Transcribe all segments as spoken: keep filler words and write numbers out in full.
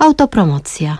Autopromocja.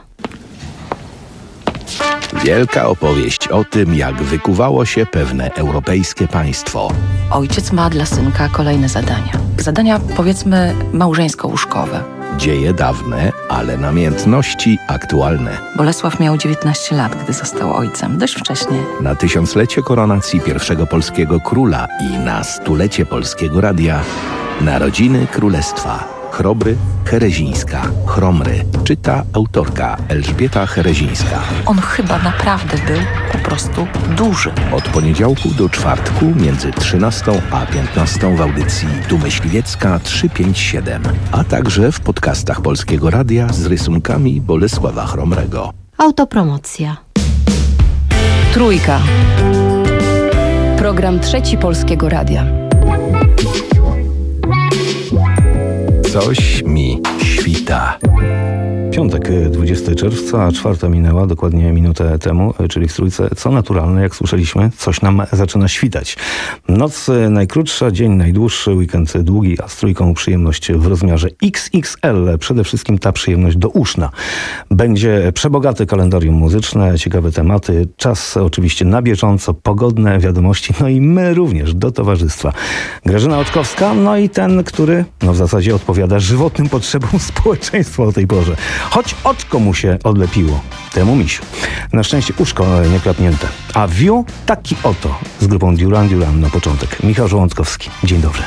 Wielka opowieść o tym, jak wykuwało się pewne europejskie państwo. Ojciec ma dla synka kolejne zadania. Zadania, powiedzmy, małżeńsko-łóżkowe. Dzieje dawne, ale namiętności aktualne. Bolesław miał dziewiętnaście lat, gdy został ojcem. Dość wcześnie. Na tysiąclecie koronacji pierwszego polskiego króla i na stulecie Polskiego Radia Narodziny Królestwa. Chrobry, Herezińska, Chromry. Czyta autorka Elżbieta Herezińska. On chyba naprawdę był po prostu duży. Od poniedziałku do czwartku między trzynastą a piętnastą w audycji Tu Myśliwiecka trzysta pięćdziesiąt siedem, a także w podcastach Polskiego Radia z rysunkami Bolesława Chromrego. Autopromocja. Trójka. Program Trzeci Polskiego Radia. Coś mi świta. Piątek, dwudziestego czerwca, a czwarta minęła, dokładnie minutę temu, czyli w Trójce. Co naturalne, jak słyszeliśmy, coś nam zaczyna świtać. Noc najkrótsza, dzień najdłuższy, weekend długi, a z Trójką przyjemność w rozmiarze iks iks el. Przede wszystkim ta przyjemność do uszna. Będzie przebogate kalendarium muzyczne, ciekawe tematy, czas oczywiście na bieżąco, pogodne wiadomości, no i my również do towarzystwa. Grażyna Oczkowska, no i ten, który no w zasadzie odpowiada żywotnym potrzebom społeczeństwa o tej porze. Choć oczko mu się odlepiło, temu misiu. Na szczęście uszko nie klapnięte. A View taki oto z grupą Duran Duran na początek. Michał Żołądkowski. Dzień dobry.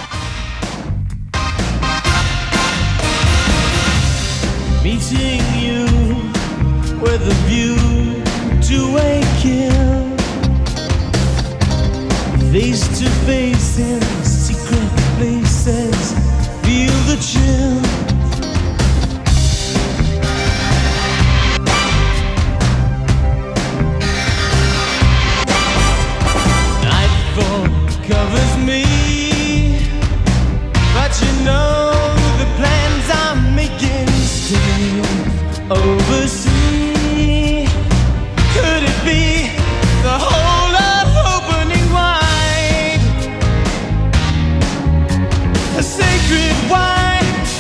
Meeting you with a view to a kill. Face to face in secret places. Feel the chill. Covers me, but you know the plans I'm making still oversee. Could it be the whole of opening wide? A sacred wine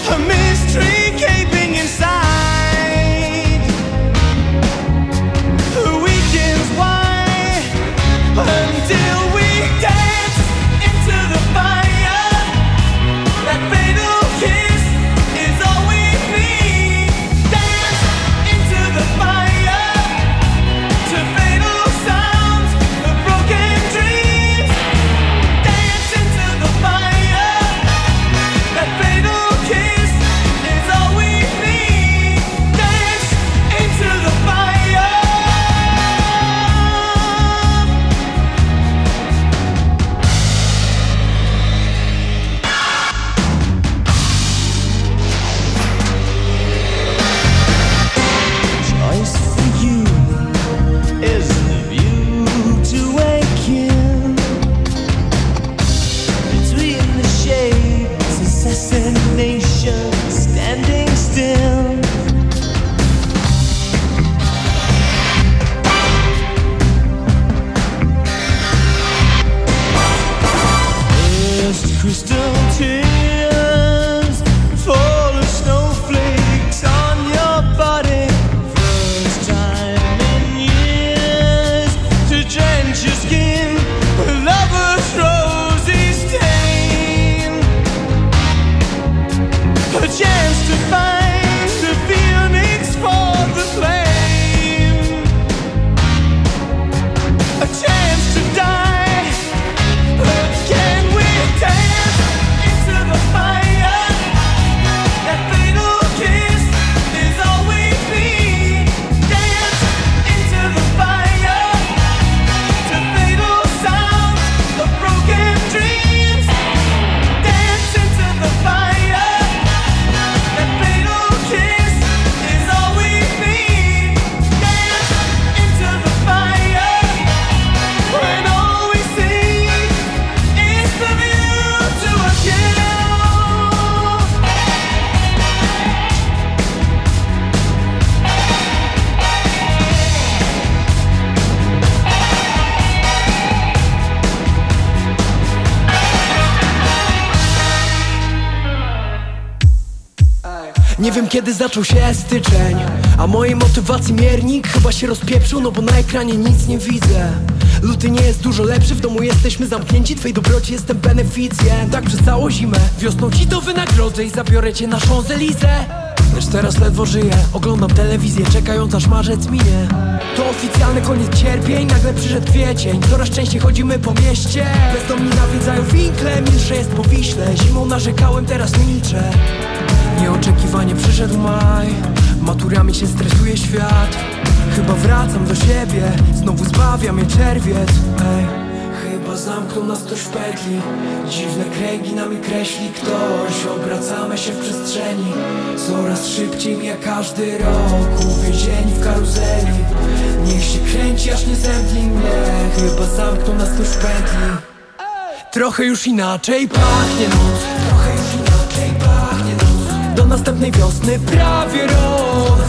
Nie wiem kiedy zaczął się styczeń, a mojej motywacji miernik chyba się rozpieprzył, no bo na ekranie nic nie widzę. Luty nie jest dużo lepszy, w domu jesteśmy zamknięci, twej dobroci jestem beneficjent. Tak przez całą zimę, wiosną ci to wynagrodzę i zabiorę cię na Champs-Élysées. Lecz teraz ledwo żyję, oglądam telewizję, czekając aż marzec minie. To oficjalny koniec cierpień, nagle przyszedł kwiecień. Coraz częściej chodzimy po mieście, bezdomni nawiedzają winkle, milsze jest po Wiśle. Zimą narzekałem, teraz milczę. Nieoczekiwanie przyszedł maj, maturami się stresuje świat. Chyba wracam do siebie, znowu zbawia mnie czerwiec. Ej, chyba zamknął nas ktoś w petli, dziwne kręgi nami kreśli ktoś. Obracamy się w przestrzeni, coraz szybciej mija każdy rok. Uwięzieni w karuzeli, niech się kręci aż nie zemdli mnie. Chyba zamknął nas ktoś w petli. Trochę już inaczej pachnie noc, trochę już inaczej pachnie noc. Do następnej wiosny prawie rok,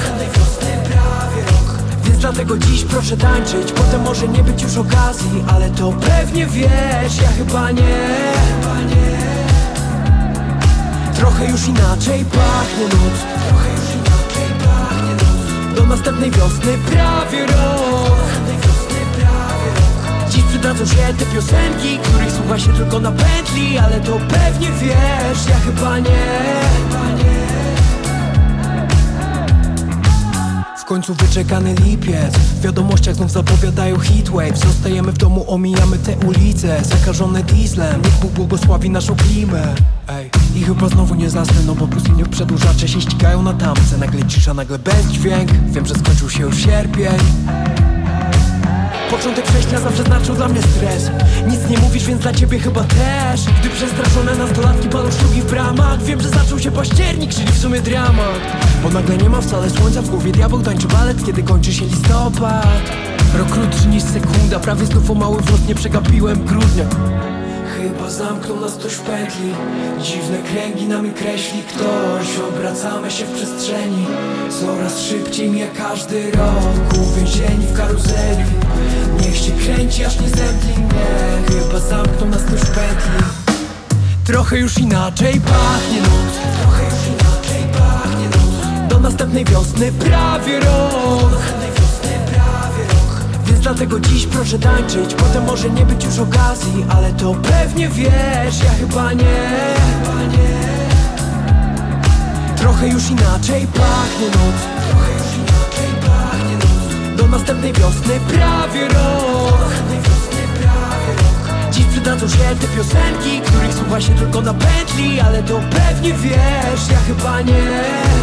więc dlatego dziś proszę tańczyć. Potem może nie być już okazji, ale to pewnie wiesz, ja chyba nie. Trochę już inaczej pachnie noc, trochę już inaczej pachnie noc. Do następnej wiosny prawie rok, dziś przydadzą się te piosenki, których słucha się tylko na pętli, ale to pewnie wiesz, ja chyba nie. W końcu wyczekany lipiec, w wiadomościach znów zapowiadają heatwave. Zostajemy w domu, omijamy te ulice zakażone dieslem, niech Bóg błogosławi naszą klimę. Ej, i chyba znowu nie zasnę, no bo plus minut przedłużacze się ścigają na tamce. Nagle cisza, nagle bezdźwięk, wiem, że skończył się już sierpień. Początek września zawsze znaczył dla mnie stres. Nic nie mówisz, więc dla ciebie chyba też. Gdy przestraszone nastolatki palą szlugi w bramach, wiem, że zaczął się październik, czyli w sumie dramat. Bo nagle nie ma wcale słońca, w głowie diabeł tańczy balet, kiedy kończy się listopad. Rok krótszy niż sekunda, prawie znów o mały włos nie przegapiłem grudnia. Chyba zamknął nas ktoś w petli, dziwne kręgi nami kreśli ktoś. Obracamy się w przestrzeni, coraz szybciej mija każdy rok. Uwięzieni w karuzeli, niech się kręci aż nie zemdli mnie. Chyba zamknął nas ktoś w petli. Trochę już inaczej pachnie noc, trochę już inaczej pachnie noc. Do następnej wiosny prawie rok, więc dlatego dziś proszę tańczyć. Potem może nie być już okazji, ale to pewnie wiesz, ja chyba nie. Trochę już inaczej pachnie noc, trochę już inaczej pachnie noc. Do następnej wiosny prawie rok, dziś przydadzą się te piosenki, których słucha się tylko na pętli, ale to pewnie wiesz, ja chyba nie.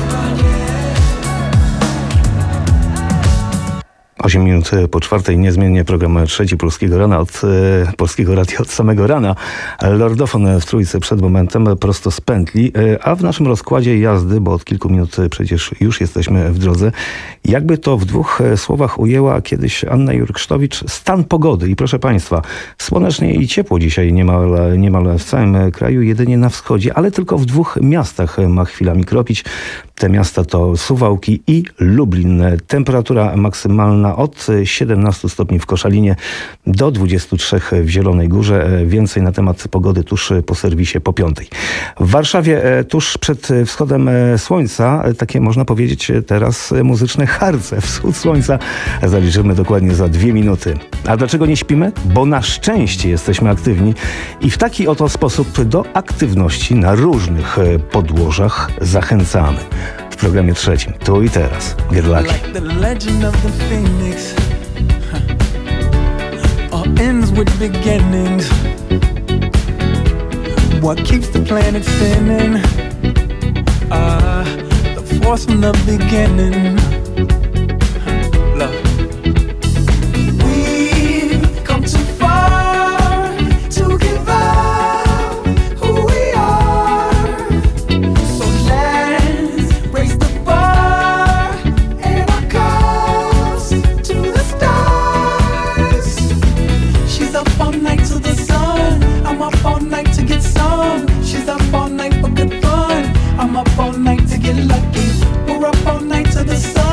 osiem minut po czwartej, niezmiennie program Trzeci Polskiego Rana od e, Polskiego Radia od samego rana. Lordofon w trójce przed momentem prosto z pętli, e, a w naszym rozkładzie jazdy, bo od kilku minut przecież już jesteśmy w drodze, jakby to w dwóch słowach ujęła kiedyś Anna Jurksztowicz, stan pogody. I proszę Państwa, słonecznie i ciepło dzisiaj niemal, niemal w całym kraju, jedynie na wschodzie, ale tylko w dwóch miastach ma chwilami kropić. Te miasta to Suwałki i Lublin. Temperatura maksymalna od siedemnastu stopni w Koszalinie do dwudziestu trzech w Zielonej Górze. Więcej na temat pogody tuż po serwisie po piątej. W Warszawie tuż przed wschodem słońca, takie można powiedzieć teraz muzyczne harce. Wschód słońca zaliczymy dokładnie za dwie minuty. A dlaczego nie śpimy? Bo na szczęście jesteśmy aktywni i w taki oto sposób do aktywności na różnych podłożach zachęcamy. W programie trzecim, tu i teraz, Get Lucky. Like the legend of the phoenix, huh. All ends with beginnings. What keeps the planet spinning? Ah, uh, the force from the beginning. Huh. Love. We've come too far to give up who we are. So let's raise the bar and our cups to the stars. She's up all night to the sun. I'm up all night to get some. She's up all night for good fun. I'm up all night to get lucky. We're up all night to the sun.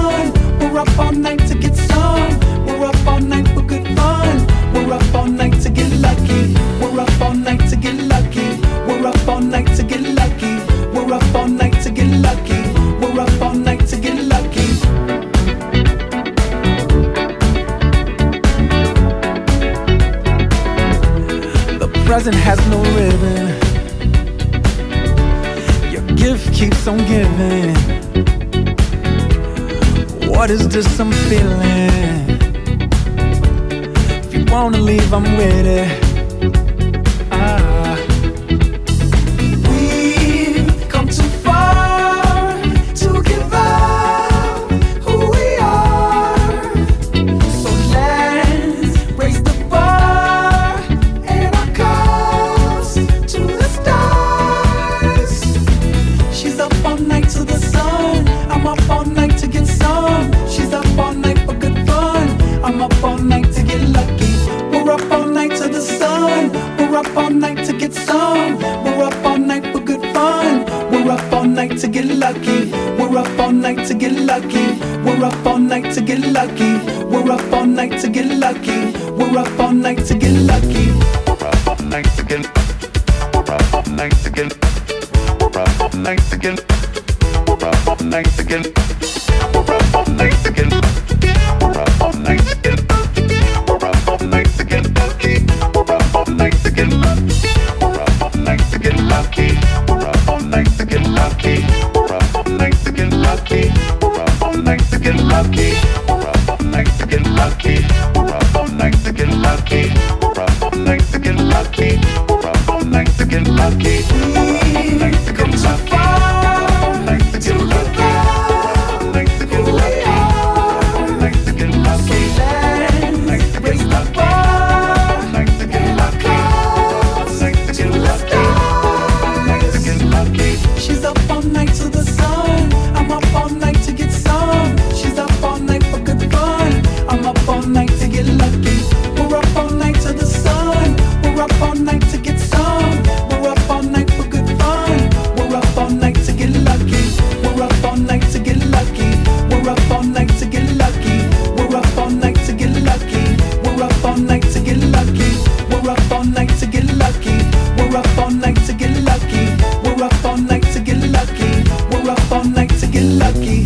present has no ribbon. Your gift keeps on giving. What is this I'm feeling? If you wanna leave, I'm with it. Ah. We've come too far to give up who we are. So let's raise the bar and our cups to the stars. She's up all night to the sun. I'm up all night to get some. She's up all night for good fun. I'm up all night to get lucky. We're up all night to the sun. We're up all night to get some. We're up all night for good fun. We're up all night to get lucky. We're up all night to get lucky. We're up all night to get lucky. We're up all night to get lucky. We're up all night to get lucky. We're up all night to get. We're up all night to get. We're up all night to get. We're up all night to get. We're up all night to get. We're up all night to get. We're up all night to get lucky. We're up all night to get lucky. We're up all night to get lucky. We're up all night to get lucky. We're up all night to get lucky. We're up all night to get lucky. We're up all night to get lucky. We're up all night to get lucky. We're up all night to get lucky. We're up all night to get lucky. We've come too far to give up who we are. So let's raise the bar and our cups to the stars. She's up all night to the sun. I'm up all night to get some. She's up all night for good fun. I'm up all night to get lucky. We're up all night to the sun. We're up all night to get some. We're up all night for good fun. We're up all night to get lucky. We're up all night to get lucky. We're up all night to get lucky. We're up all night to get lucky. We're up all night to get lucky. We're up all night to get lucky. We're up all night to get lucky. We're up all night to get lucky. We're up all night to get lucky.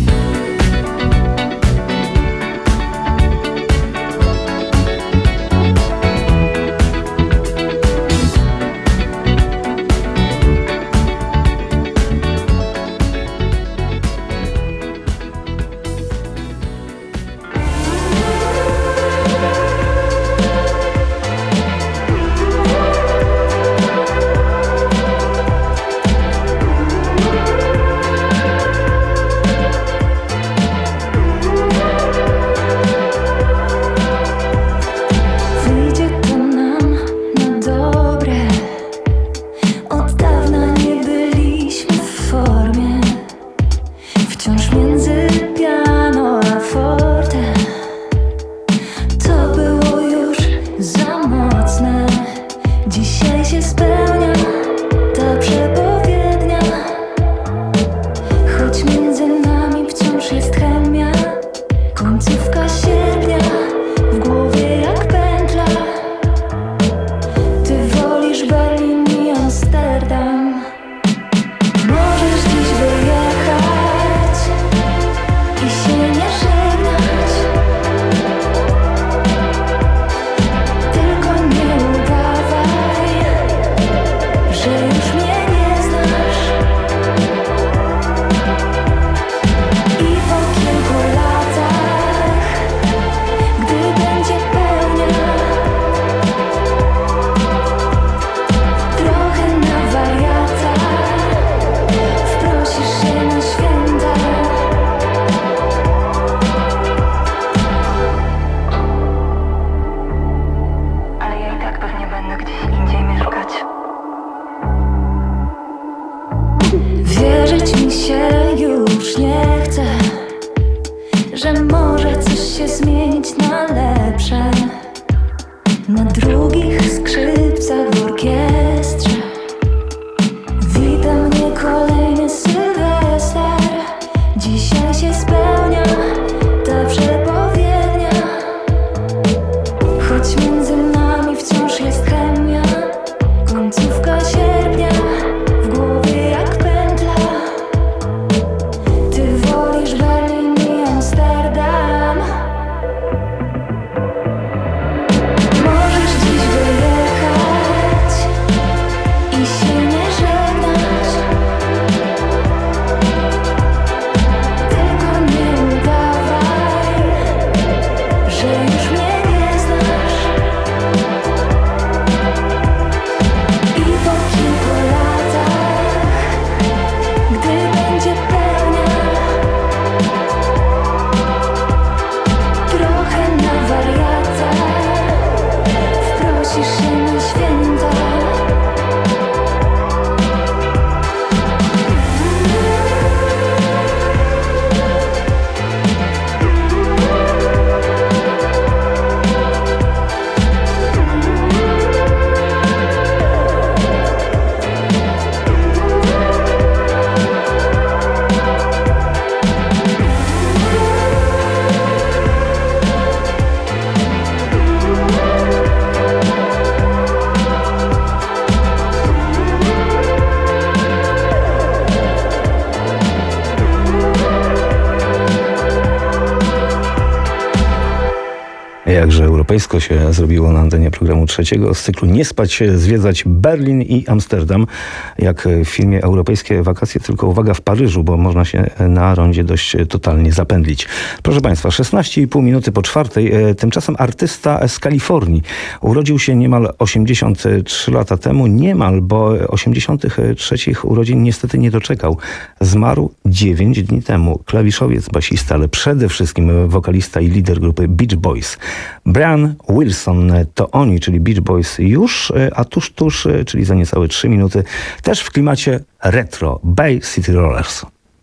Wyjdzie to nam na dobre. Od dawna nie byliśmy w formie. Wciąż między piano a forte. To było już za mocne. Dzisiaj się spełnia ta przepowiednia. Choć między nami wciąż jest chemia. Końcówka sierpnia w głowie jak pętla. Ty wolisz Berlin i Amsterdam. Możesz dziś wyjechać i się nie żegnać. Tylko nie udawaj, że już mnie nie znasz. I po kilku latach, gdy będzie pełnia, trochę na wariata, wprosisz się na święta. Ale ja i tak pewnie będę gdzieś indziej mieszkać. Wierzyć mi się już nie chce, że może coś się zmienić na lepsze. Na drugich skrzypcach w orkiestrze wita mnie kolejny Sylwester. Dzisiaj się spełnia ta przepowiednia. Choć między nami wciąż jest chemia. Końcówka sierpnia w głowie jak pętla. Ty wolisz Berlin i Amsterdam. Jakże europejsko się zrobiło na antenie programu trzeciego z cyklu Nie spać, zwiedzać Berlin i Amsterdam. Jak w filmie Europejskie wakacje, tylko uwaga w Paryżu, bo można się na rondzie dość totalnie zapędlić. Proszę Państwa, szesnaście i pół minuty po czwartej. Tymczasem artysta z Kalifornii urodził się niemal osiemdziesiąt trzy lata temu. Niemal, bo osiemdziesiątych trzecich urodzin niestety nie doczekał. Zmarł dziewięć dni temu. Klawiszowiec, basista, ale przede wszystkim wokalista i lider grupy Beach Boys. Brian Wilson, to oni, czyli Beach Boys już, a tuż, tuż, czyli za niecałe trzy minuty, też w klimacie retro, Bay City Rollers.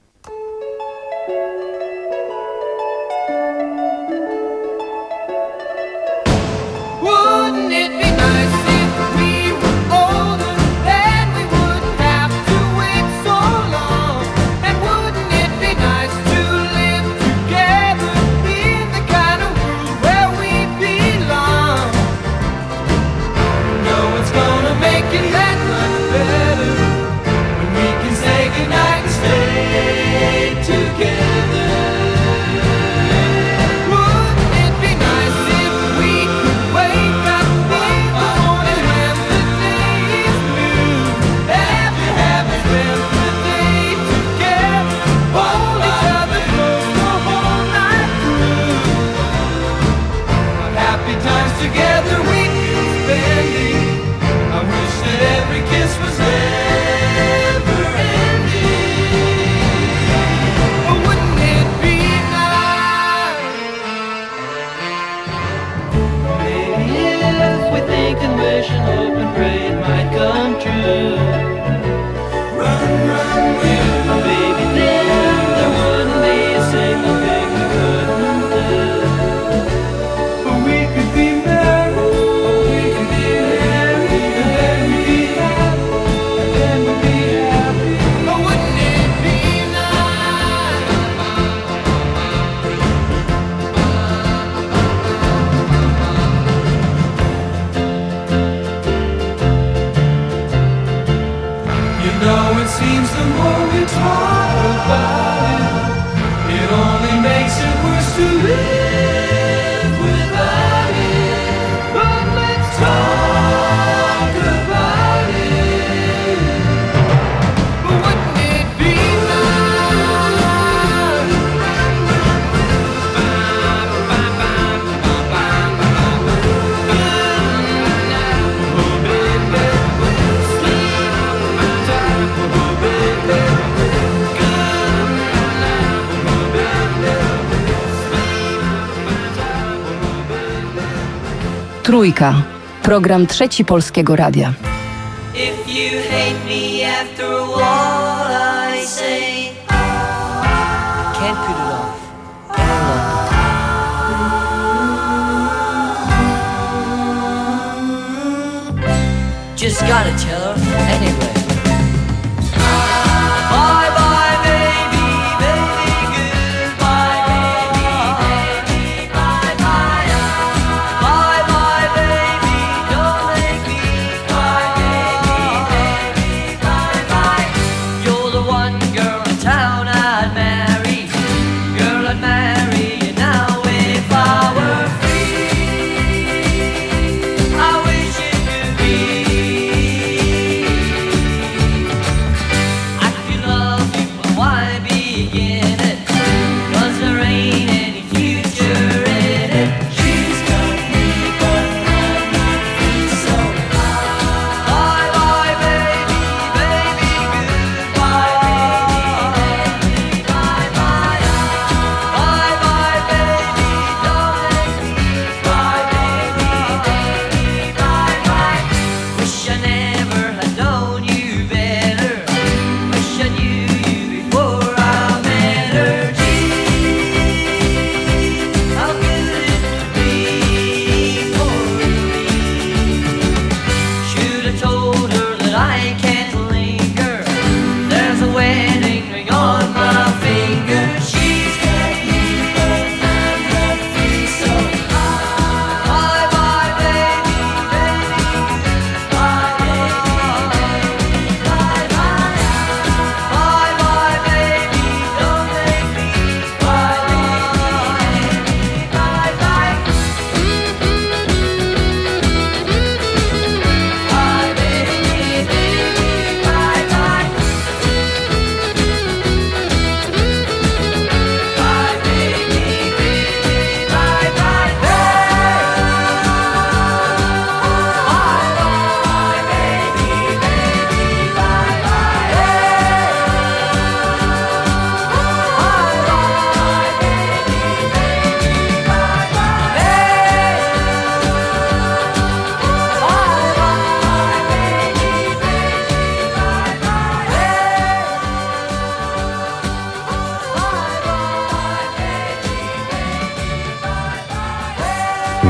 Trójka. Program Trzeci Polskiego Radia. If you hate me after all I say, can't put it off any longer. Just gotta tell her anyway. Bye bye baby, baby, goodbye baby, baby, bye bye. Bye bye baby, don't make me cry baby, baby, bye bye. You're the one girl in town I'd marry, girl I'd marry you now if I were free. I wish it could be.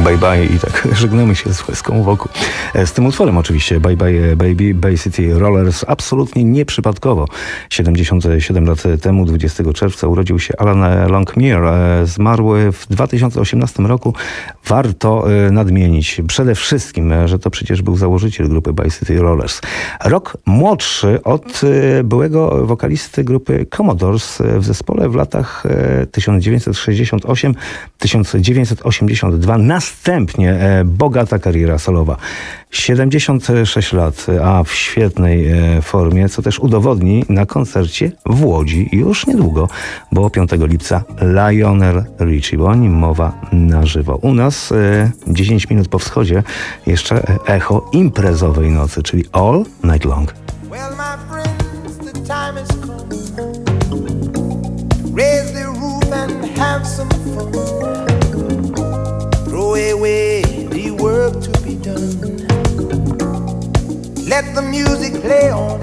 bye bye i tak żegnamy się z łezką wokół. Z tym utworem oczywiście Bye Bye Baby, Bay City Rollers, absolutnie nieprzypadkowo. siedemdziesiąt siedem lat temu, dwudziestego czerwca, urodził się Alan Longmire. Zmarł w dwa tysiące osiemnastym roku. Warto nadmienić przede wszystkim, że to przecież był założyciel grupy Bay City Rollers. Rok młodszy od byłego wokalisty grupy Commodores w zespole w latach tysiąc dziewięćset sześćdziesiąt osiem do tysiąc dziewięćset osiemdziesiąt dwa. Następnie bogata kariera solowa. siedemdziesiąt sześć lat, a w świetnej formie, co też udowodni na koncercie w Łodzi już niedługo, bo piątego lipca Lionel Richie, bo o nim mowa na żywo. U nas dziesięć minut po wschodzie jeszcze echo imprezowej nocy, czyli All Night Long. Well, my friends, the time has come. Raise the roof and have some fun. Throw away the work to be done. Let the music play on.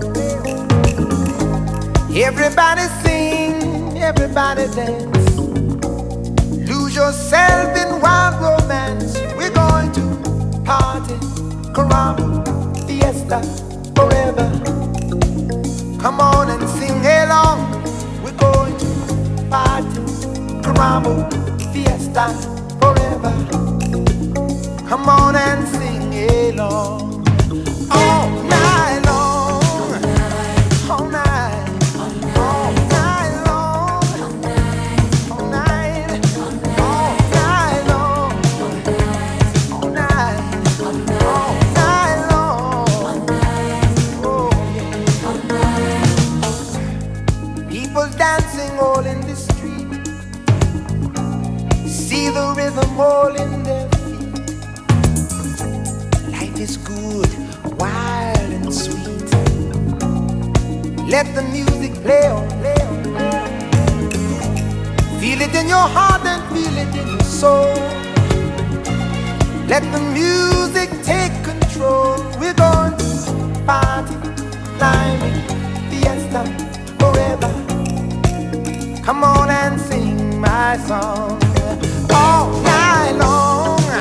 Everybody sing, everybody dance. Lose yourself in wild romance. We're going to party, caramba, fiesta, forever. Come on and sing along. We're going to party, caramba, fiesta, forever. Come on and sing along. All night long, all night, all night long, all night, all night long, all night, all night long. Oh yeah. People dancing all in the street. See the rhythm all in their feet. Life is good, wild and sweet. Let the music play on, play on, play on. Feel it in your heart and feel it in your soul. Let the music take control. We're going to party, climbing, fiesta, forever. Come on and sing my song all night long.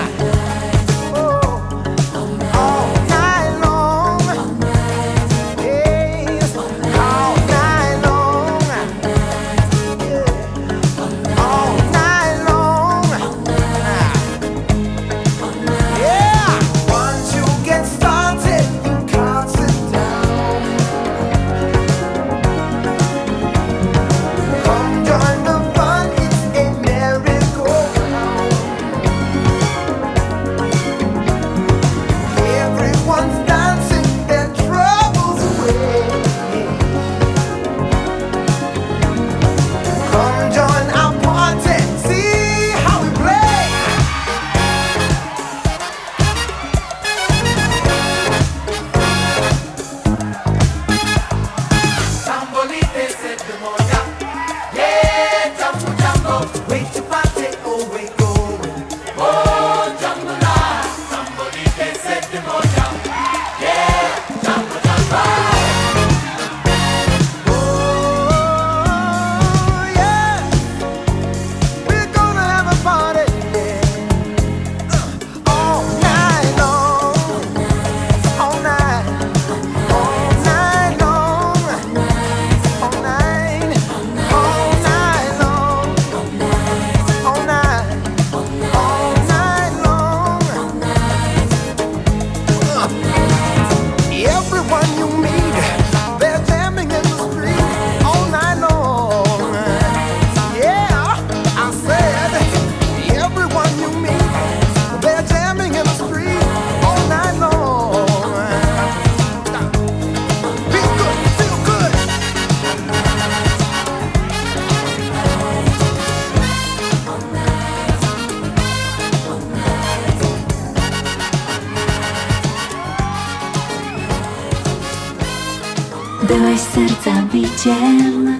Byłeś serca biciem.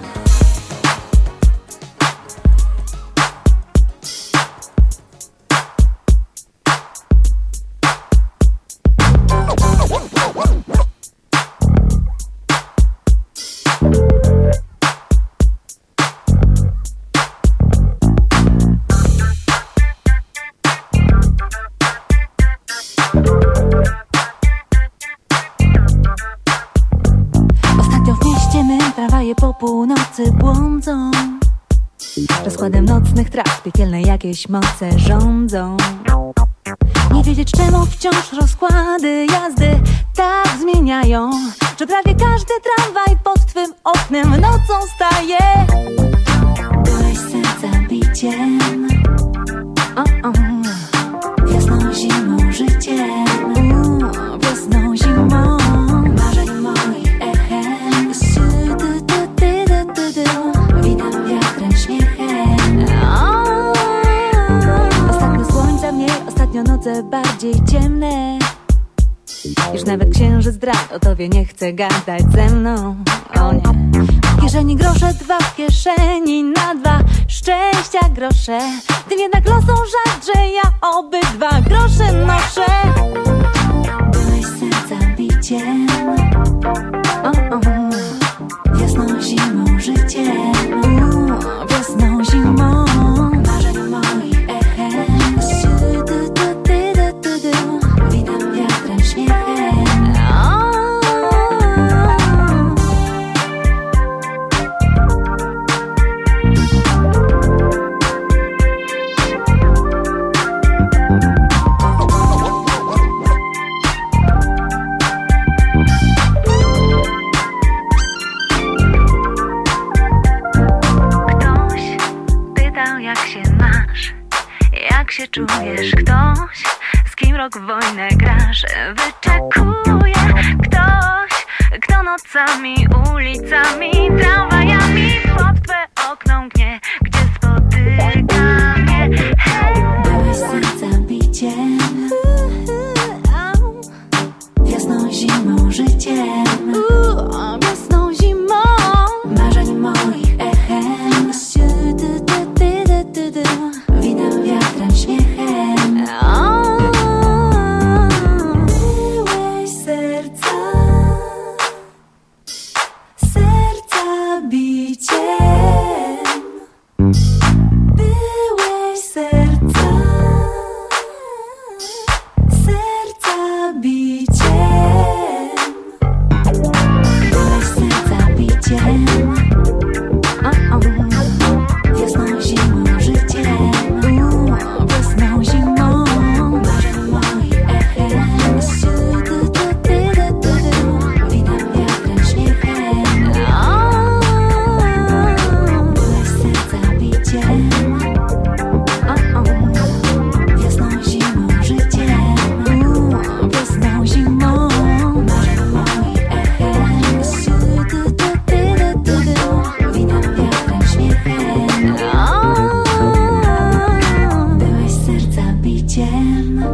Rozkładem nocnych traw piekielne jakieś moce rządzą. Nie wiedzieć czemu wciąż rozkłady jazdy tak zmieniają, że prawie każdy tramwaj pod twym oknem nocą staje. Byłeś serca biciem, o, o. Wiosną, zimą, życiem, u, wiosną, zimą, marzeń moich echem. Sy, ty, ty, ty, ty, ty, ty. Witam wiatrem, śmiechem. O, ostatnio słońca mniej, ostatnio noce bardziej ciemne. Już nawet księżyc drap o tobie nie chce gadać ze mną. O nie. W kieszeni grosze, dwa w kieszeni na dwa szczęścia grosze. Tym jednak losą żart, że ja obydwa grosze noszę. Byłeś serca biciem, o, o. Wiosną, zimą, życiem, u, wiosną, zimą, marzeń moich echem. Sy, ty, ty, ty, ty, ty, ty. Witam wiatrem, śmiechem. O. Jak się czujesz? Ktoś, z kim rok w wojnę grasz, wyczekuje. Ktoś, kto nocami, ulicami, tramwajami pod twe okno mgnie, gdzie spotyka mnie. Hej! Byłeś serca biciem, wiosną, zimą, życiem, wiosną, zimą, marzeń moich echem. Ty, ty, ty, ty, ty, ty. Witam wiatrem, śmiechem. O, byłeś serca, serca biciem. Byłeś serca, serca biciem. Byłeś serca biciem. O, o. Wiosną, zimą, życiem, u, wiosną, zimą, marzeń moich echem. Sy, ty, ty, ty, ty, ty, ty. Witam wiatrem, śmiechem. O, byłeś serca biciem, o, o. Wiosną, zimą, życiem, u, wiosną, zimą, marzeń moich echem. Sy, ty, ty, ty, ty, ty, ty. Witam wiatrem, śmiechem. Byłeś serca biciem.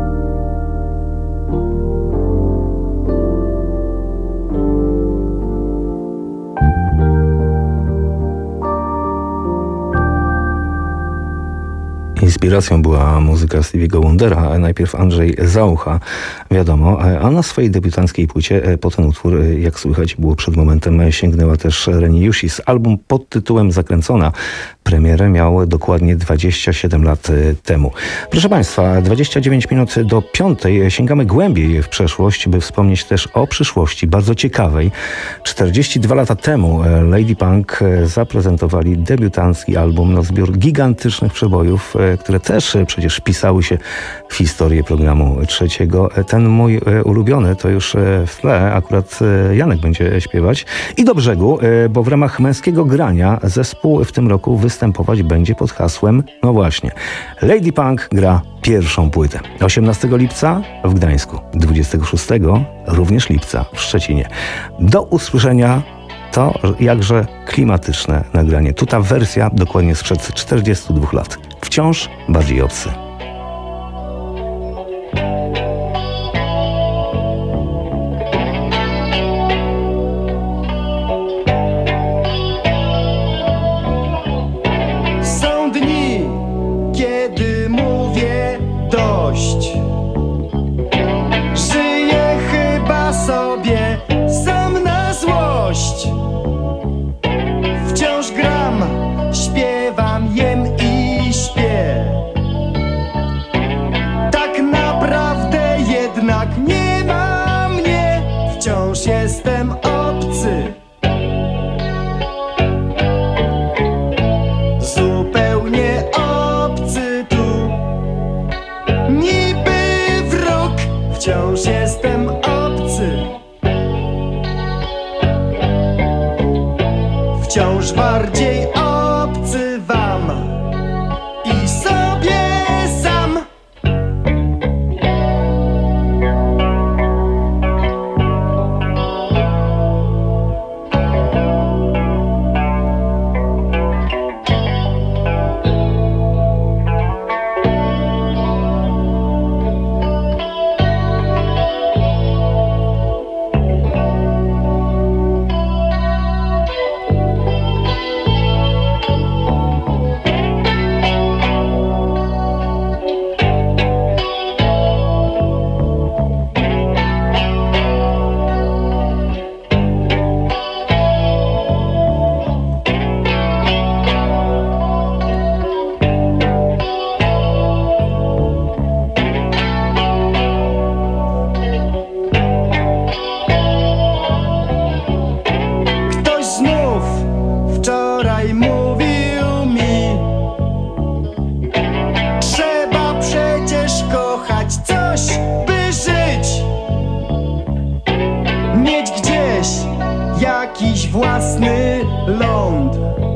Inspiracją była muzyka Stevie'ego Wondera, najpierw Andrzej Zaucha, wiadomo, a na swojej debiutanckiej płycie po ten utwór, jak słychać było przed momentem, sięgnęła też Reni Jusis. Album pod tytułem Zakręcona premierę miał dokładnie dwadzieścia siedem lat temu. Proszę Państwa, dwadzieścia dziewięć minut do piątej sięgamy głębiej w przeszłość, by wspomnieć też o przyszłości, bardzo ciekawej. czterdzieści dwa lata temu Lady Punk zaprezentowali debiutancki album, no zbiór gigantycznych przebojów, które też przecież wpisały się w historię programu trzeciego. Ten mój ulubiony to już w tle, akurat Janek będzie śpiewać. I do brzegu, bo w ramach męskiego grania zespół w tym roku występować będzie pod hasłem, no właśnie, Lady Punk gra pierwszą płytę. osiemnastego lipca w Gdańsku, dwudziestego szóstego również lipca w Szczecinie. Do usłyszenia. To jakże klimatyczne nagranie. Tu ta wersja dokładnie sprzed czterdziestu dwóch lat. Wciąż bardziej obcy. Są dni, kiedy mówię dość. Żyję chyba sobie sam na złość. Wciąż gram, śpiewam, jem i śpię. wciąż jestem obcy. Wciąż bardziej obcy wam i sobie sam. Wczoraj mówił mi, trzeba przecież kochać coś, by żyć. Mieć gdzieś jakiś własny ląd,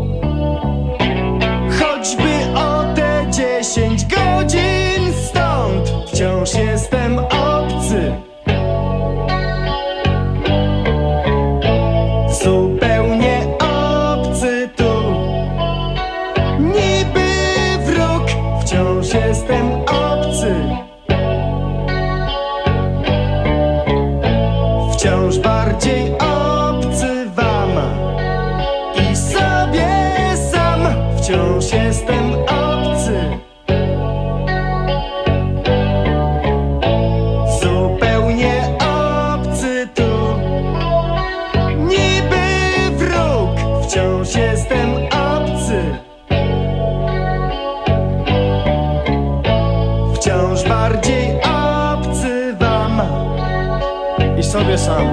choćby o te dziesięć godzin stąd. Wciąż jestem obcy, zupełnie obcy tu, niby wróg. Wciąż jestem obcy, wciąż bardziej obcy wam i sobie sam. Wciąż jestem obcy, zupełnie obcy tu, niby wróg. Wciąż jestem obcy, wciąż bardziej obcy wam i sobie sam.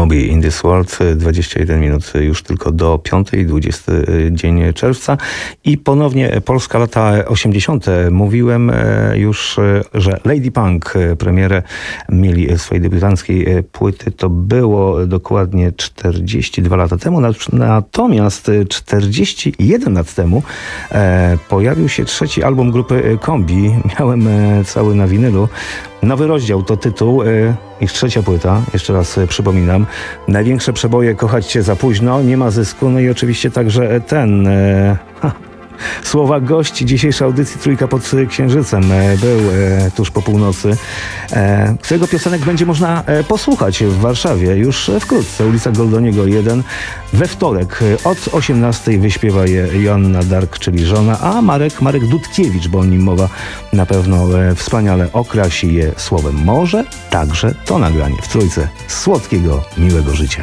Moby in this World. dwadzieścia jeden minut już tylko do piątej, dwudziesty dzień czerwca. I ponownie Polska lata osiemdziesiąte. Mówiłem już, że Lady Punk premierę mieli swojej debiutanckiej płyty. To było dokładnie czterdzieści dwa lata temu. Natomiast czterdzieści jeden lat temu e, pojawił się trzeci album grupy Kombi. Miałem e, cały na winylu. Nowy rozdział to tytuł, e, ich trzecia płyta. Jeszcze raz e, przypominam. Największe przeboje, Kochać cię za późno, Nie ma zysku. No i oczywiście także ten... E, ha, słowa gości dzisiejszej audycji Trójka pod Księżycem e, był e, tuż po północy, e, którego piosenek będzie można e, posłuchać w Warszawie już wkrótce. Ulica Goldoniego jeden. We wtorek e, od osiemnastej wyśpiewa je Joanna Dark, czyli żona, a Marek, Marek Dudkiewicz, bo o nim mowa, na pewno e, wspaniale okrasi je słowem. Może także to nagranie w Trójce słodkiego, miłego życia.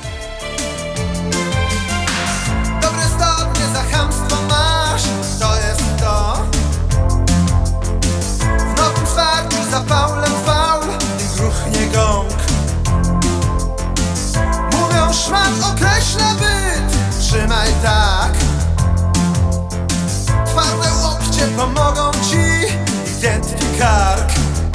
Pomogą ci i giętki kark.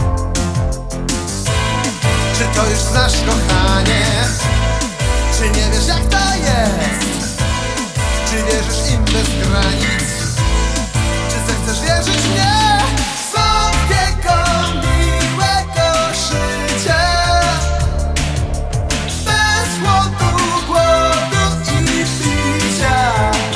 Czy to już znasz, kochanie? Czy nie wiesz, jak to jest? Czy wierzysz im bez granic? Czy zechcesz wierzyć mnie? Słodkiego, miłego życia, bez głodu, głodu i picia.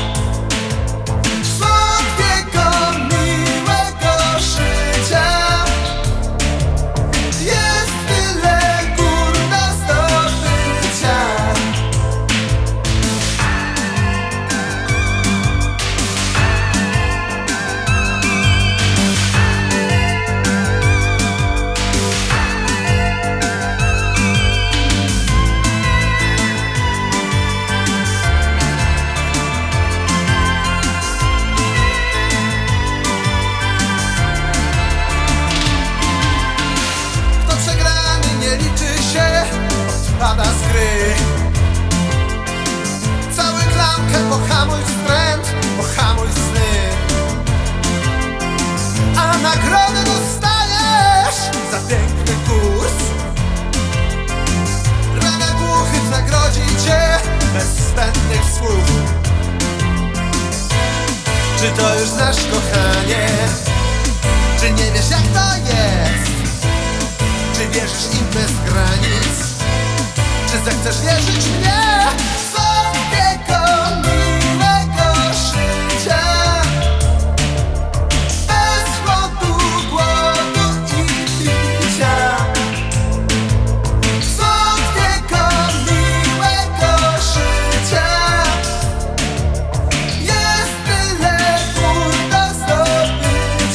Pada z gry. Cały klamkę, pohamuj wstręt, pohamuj sny. A nagrodę dostajesz za piękny kurs. Rana głuchych nagrodzi cię bez zbędnych słów. Czy to już znasz, kochanie? Czy nie wiesz, jak to jest? Czy wierzysz im bez granic? Czy zechcesz wierzyć mnie? Słodkiego, miłego życia, bez głodu, głodu i picia. Słodkiego, miłego życia, jest tyle gór do zdobycia.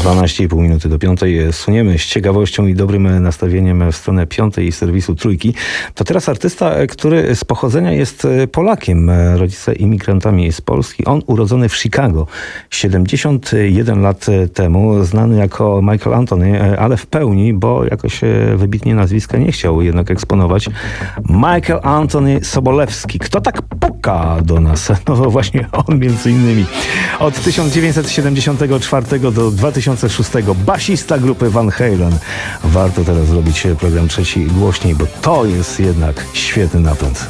dwanaście i pół minuty do piątej. Suniemy z ciekawością i dobrym nastawieniem w stronę piątej serwisu Trójki. To teraz artysta, który z pochodzenia jest Polakiem. Rodzice imigrantami z Polski. On urodzony w Chicago siedemdziesiąt jeden lat temu. Znany jako Michael Anthony, ale w pełni, bo jakoś wybitnie nazwiska nie chciał jednak eksponować. Michael Anthony Sobolewski. Kto tak puka do nas? No właśnie on między innymi. Od tysiąc dziewięćset siedemdziesiątego czwartego do dwa tysiące szóstego basista grupy Van Halen. Warto teraz zrobić program trzeci głośniej, bo to jest jednak świetny napęd.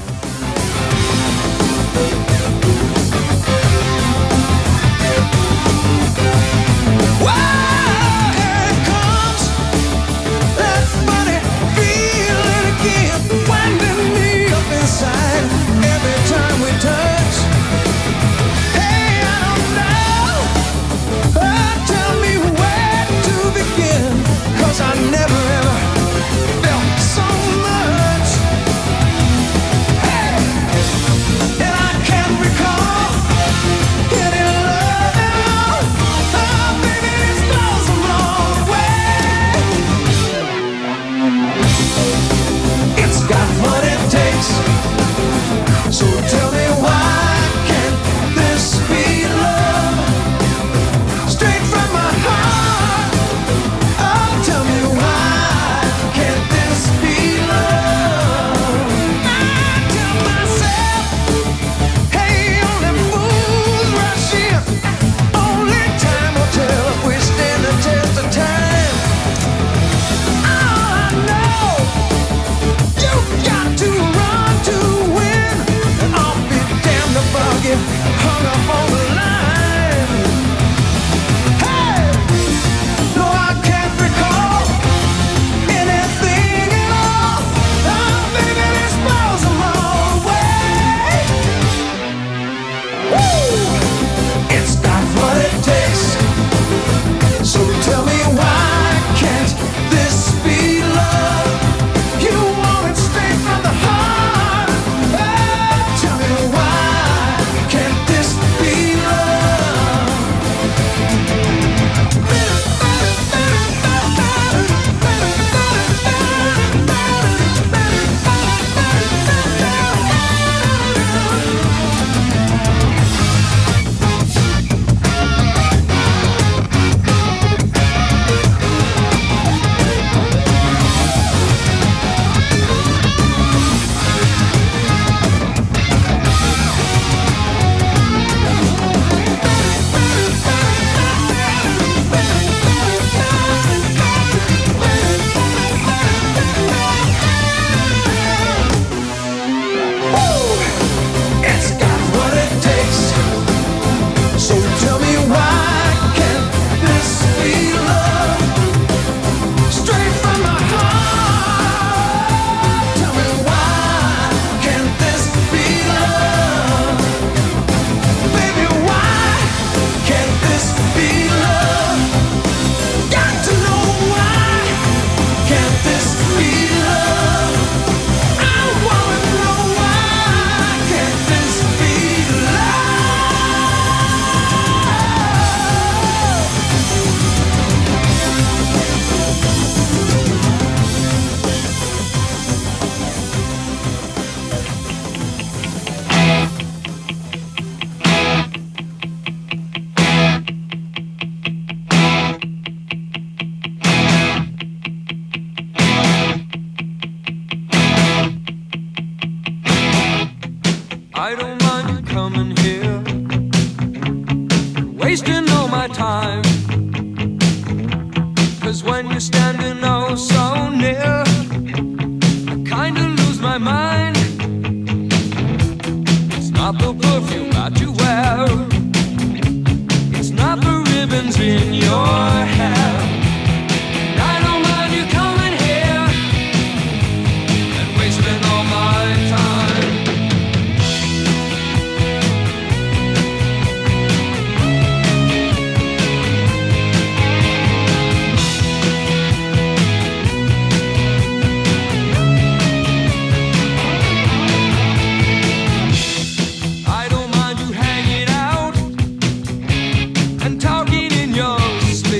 And talking in your sleep.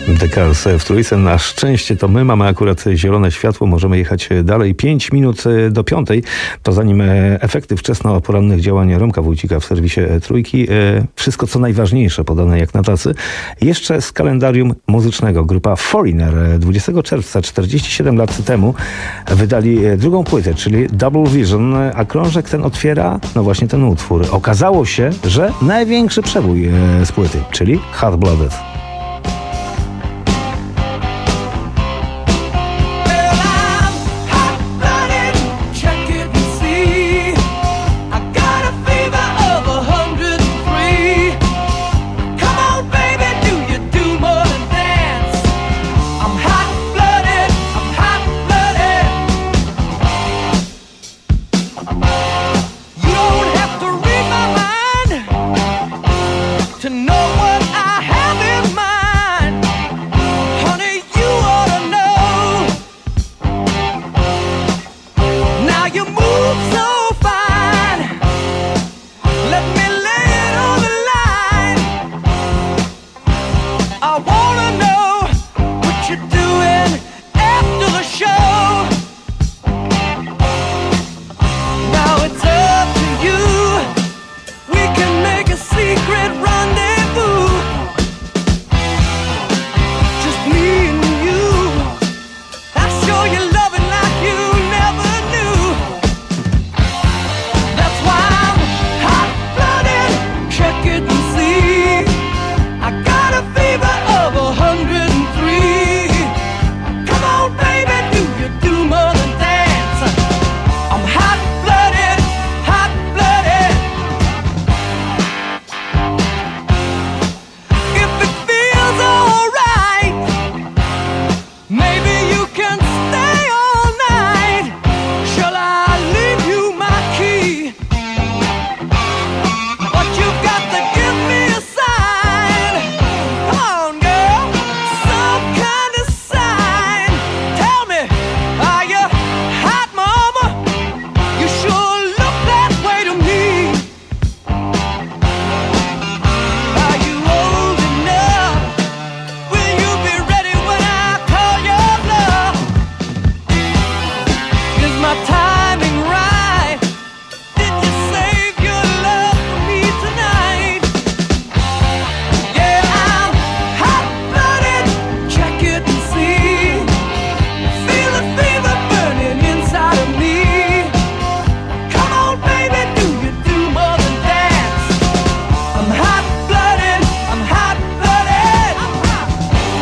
The Cars w trójce. Na szczęście to my mamy akurat zielone światło, możemy jechać dalej. Pięć minut do piątej, to zanim efekty wczesno-porannych działań Romka Wójcika w serwisie Trójki. Wszystko co najważniejsze podane jak na tacy. Jeszcze z kalendarium muzycznego. Grupa Foreigner dwudziestego czerwca, czterdzieści siedem lat temu, wydali drugą płytę, czyli Double Vision, a krążek ten otwiera, no właśnie ten utwór. Okazało się, że największy przebój z płyty, czyli Hot Blooded. To know what I have in mind, honey, you ought to know. Now you move so fine, let me lay it on the line. I wanna know what you're doing after the show. Now it's up to you, we can make a secret rendezvous. Just me and you, I'll show you loving like you never knew. That's why I'm hot-blooded, check it and see. I got a fever of a hundred and three. Come on baby, do you do more than dance? I'm hot-blooded, hot-blooded. If it feels alright, maybe you can stay all night. Shall I leave you my key? But you've got to give me a sign. Come on, girl, some kind of sign. Tell me, are you hot, mama? You sure look that way to me. Are you old enough? Will you be ready when I call your bluff? Is my timing right? Did you save your love for me tonight? Yeah, I'm hot-blooded, check it and see. Feel the fever burning inside of me. Come on, baby, do you do more than dance? I'm hot-blooded, I'm hot-blooded. I'm hot.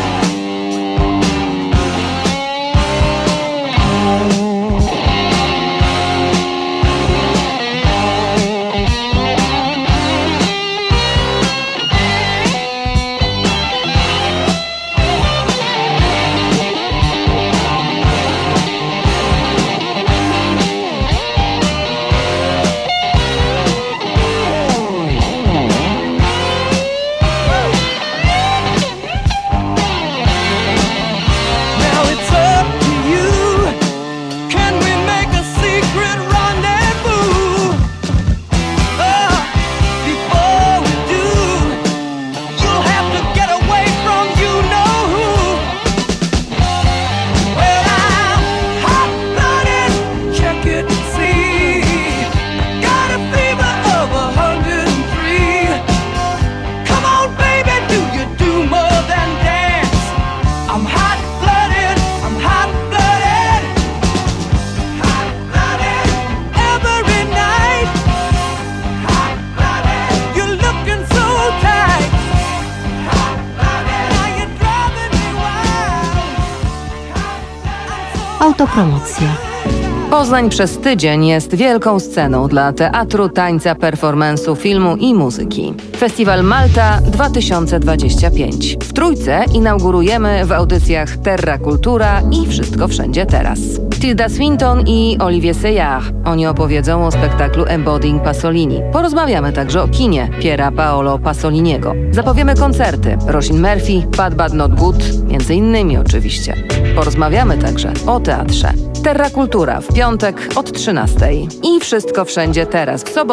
Now it's up to you. Can we make a secret rendezvous? Oh, before we do, you'll have to get away from you know who. Well, I'm hot-blooded, check it and see. Got a fever of a hundred and three. Come on, baby, do you do more than dance? I'm hot-blooded, I'm hot-blooded. Hot-blooded, every night. Hot-blooded, you're looking so tight. Hot-blooded, now you're driving me wild. Autopromocja. Poznań przez tydzień jest wielką sceną dla teatru, tańca, performance'u, filmu i muzyki. Festiwal Malta dwa tysiące dwadzieścia pięć. W Trójce inaugurujemy w audycjach Terra Kultura i Wszystko Wszędzie Teraz. Tilda Swinton i Olivier Seyard. Oni opowiedzą o spektaklu Embodying Pasolini. Porozmawiamy także o kinie Piera Paolo Pasoliniego. Zapowiemy koncerty Roisin Murphy, Bad Bad Not Good, między innymi oczywiście. Porozmawiamy także o teatrze. Terra Kultura w piątek od trzynastej. I Wszystko Wszędzie Teraz w sobotę